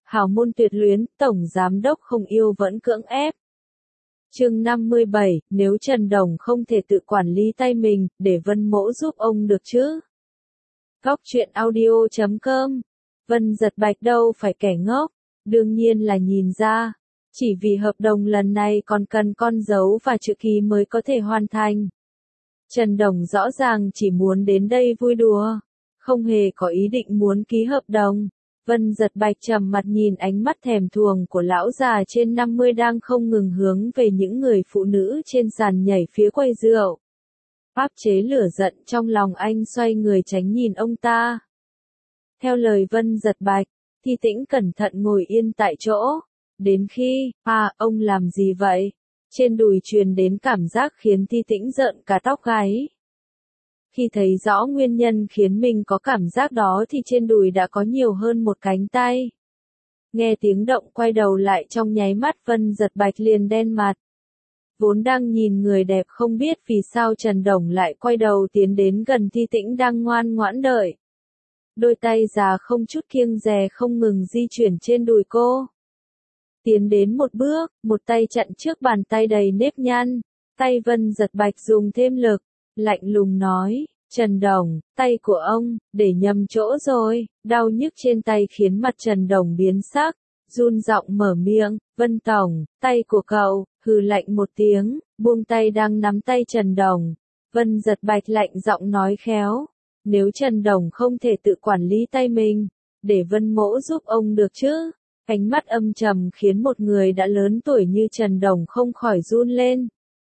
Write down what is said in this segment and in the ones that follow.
hào môn tuyệt luyến, tổng giám đốc không yêu vẫn cưỡng ép. Chương 57, nếu Trần Đồng không thể tự quản lý tay mình, để Vân Mỗ giúp ông được chứ? Góc truyện audio.com. Vân Giật Bạch đâu phải kẻ ngốc, đương nhiên là nhìn ra. Chỉ vì hợp đồng lần này còn cần con dấu và chữ ký mới có thể hoàn thành. Trần Đồng rõ ràng chỉ muốn đến đây vui đùa, không hề có ý định muốn ký hợp đồng. Vân Giật Bạch trầm mặt nhìn ánh mắt thèm thuồng của lão già trên 50 đang không ngừng hướng về những người phụ nữ trên sàn nhảy phía quầy rượu. Áp chế lửa giận trong lòng anh, xoay người tránh nhìn ông ta. Theo lời Vân Giật Bạch, Thi Tĩnh cẩn thận ngồi yên tại chỗ. Đến khi, ông làm gì vậy? Trên đùi truyền đến cảm giác khiến Thi Tĩnh rợn cả tóc gáy. Khi thấy rõ nguyên nhân khiến mình có cảm giác đó thì trên đùi đã có nhiều hơn một cánh tay. Nghe tiếng động quay đầu lại trong nháy mắt, Vân Giật Bạch liền đen mặt. Vốn đang nhìn người đẹp không biết vì sao Trần Đồng lại quay đầu tiến đến gần Thi Tĩnh đang ngoan ngoãn đợi. Đôi tay già không chút kiêng dè không ngừng di chuyển trên đùi cô. Tiến đến một bước, một tay chặn trước bàn tay đầy nếp nhăn. Tay Vân Giật Bạch dùng thêm lực, lạnh lùng nói, Trần Đồng, tay của ông, để nhầm chỗ rồi. Đau nhức trên tay khiến mặt Trần Đồng biến sắc, run giọng mở miệng, Vân Tổng, tay của cậu, hừ lạnh một tiếng, buông tay đang nắm tay Trần Đồng. Vân Giật Bạch lạnh giọng nói khéo, nếu Trần Đồng không thể tự quản lý tay mình, để Vân Mỗ giúp ông được chứ? Ánh mắt âm trầm khiến một người đã lớn tuổi như Trần Đồng không khỏi run lên.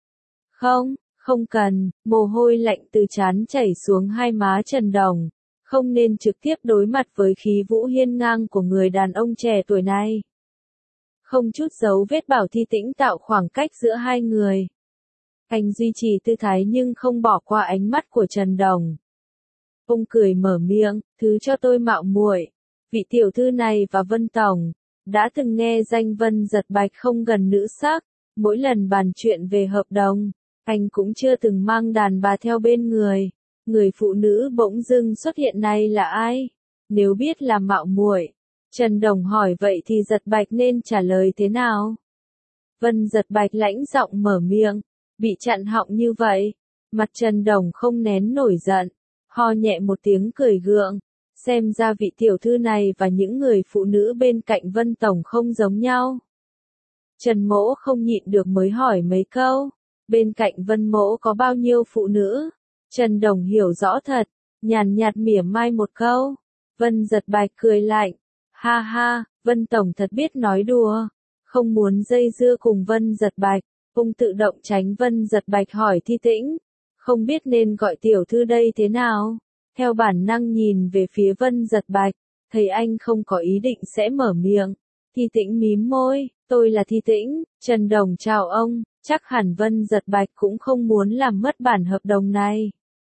Không cần, mồ hôi lạnh từ trán chảy xuống hai má Trần Đồng. Không nên trực tiếp đối mặt với khí vũ hiên ngang của người đàn ông trẻ tuổi này. Không chút dấu vết bảo Thi Tĩnh tạo khoảng cách giữa hai người. Anh duy trì tư thái nhưng không bỏ qua ánh mắt của Trần Đồng. Ông cười mở miệng, thứ cho tôi mạo muội. Vị tiểu thư này và Vân Tổng đã từng nghe danh Vân Giật Bạch không gần nữ sắc. Mỗi lần bàn chuyện về hợp đồng, anh cũng chưa từng mang đàn bà theo bên người. Người phụ nữ bỗng dưng xuất hiện này là ai? Nếu biết là mạo muội, Trần Đồng hỏi vậy thì Giật Bạch nên trả lời thế nào? Vân Giật Bạch lãnh giọng mở miệng, bị chặn họng như vậy, mặt Trần Đồng không nén nổi giận, ho nhẹ một tiếng cười gượng, xem ra vị tiểu thư này và những người phụ nữ bên cạnh Vân Tổng không giống nhau. Trần Mỗ không nhịn được mới hỏi mấy câu, bên cạnh Vân Mỗ có bao nhiêu phụ nữ? Trần Đồng hiểu rõ thật, nhàn nhạt mỉa mai một câu. Vân Giật Bạch cười lạnh, ha ha, Vân Tổng thật biết nói đùa. Không muốn dây dưa cùng Vân Giật Bạch, ông tự động tránh Vân Giật Bạch hỏi Thi Tĩnh, không biết nên gọi tiểu thư đây thế nào? Theo bản năng nhìn về phía Vân Giật Bạch, thấy anh không có ý định sẽ mở miệng. Thi Tĩnh mím môi, tôi là Thi Tĩnh, Trần Đồng chào ông, chắc hẳn Vân Giật Bạch cũng không muốn làm mất bản hợp đồng này.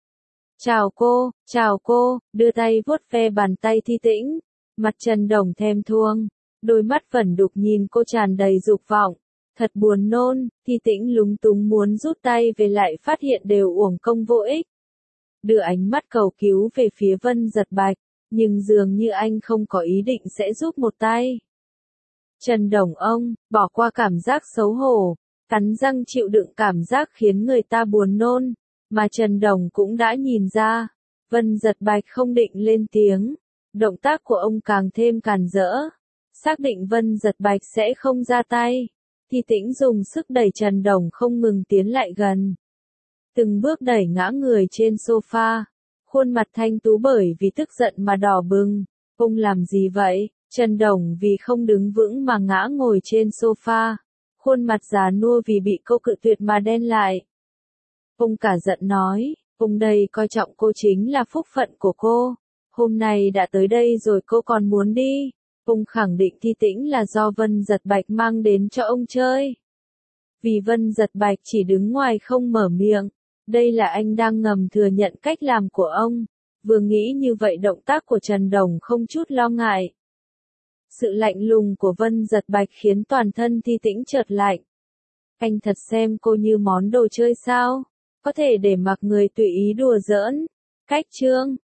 Chào cô, đưa tay vuốt ve bàn tay Thi Tĩnh, mặt Trần Đồng thèm thuồng, đôi mắt vẩn đục nhìn cô tràn đầy dục vọng, thật buồn nôn. Thi Tĩnh lúng túng muốn rút tay về lại phát hiện đều uổng công vô ích. Đưa ánh mắt cầu cứu về phía Vân Giật Bạch, nhưng dường như anh không có ý định sẽ giúp một tay. Trần Đồng ông, bỏ qua cảm giác xấu hổ, cắn răng chịu đựng cảm giác khiến người ta buồn nôn, mà Trần Đồng cũng đã nhìn ra. Vân Giật Bạch không định lên tiếng, động tác của ông càng thêm càn rỡ, xác định Vân Giật Bạch sẽ không ra tay. Thi Tĩnh dùng sức đẩy Trần Đồng không ngừng tiến lại gần, từng bước đẩy ngã người trên sofa, khuôn mặt thanh tú bởi vì tức giận mà đỏ bừng. Ông làm gì vậy? Trần Đồng vì không đứng vững mà ngã ngồi trên sofa, khuôn mặt già nua vì bị cô cự tuyệt mà đen lại. Ông cả giận nói, ông đây coi trọng cô chính là phúc phận của cô, hôm nay đã tới đây rồi cô còn muốn đi. Ông khẳng định Thi Tĩnh là do Vân Giật Bạch mang đến cho ông chơi. Vì Vân Giật Bạch chỉ đứng ngoài không mở miệng, đây là anh đang ngầm thừa nhận cách làm của ông. Vừa nghĩ như vậy động tác của Trần Đồng không chút lo ngại. Sự lạnh lùng của Vân Giật Bạch khiến toàn thân Thi Tĩnh chợt lạnh. Anh thật xem cô như món đồ chơi sao? Có thể để mặc người tùy ý đùa giỡn. Cách chương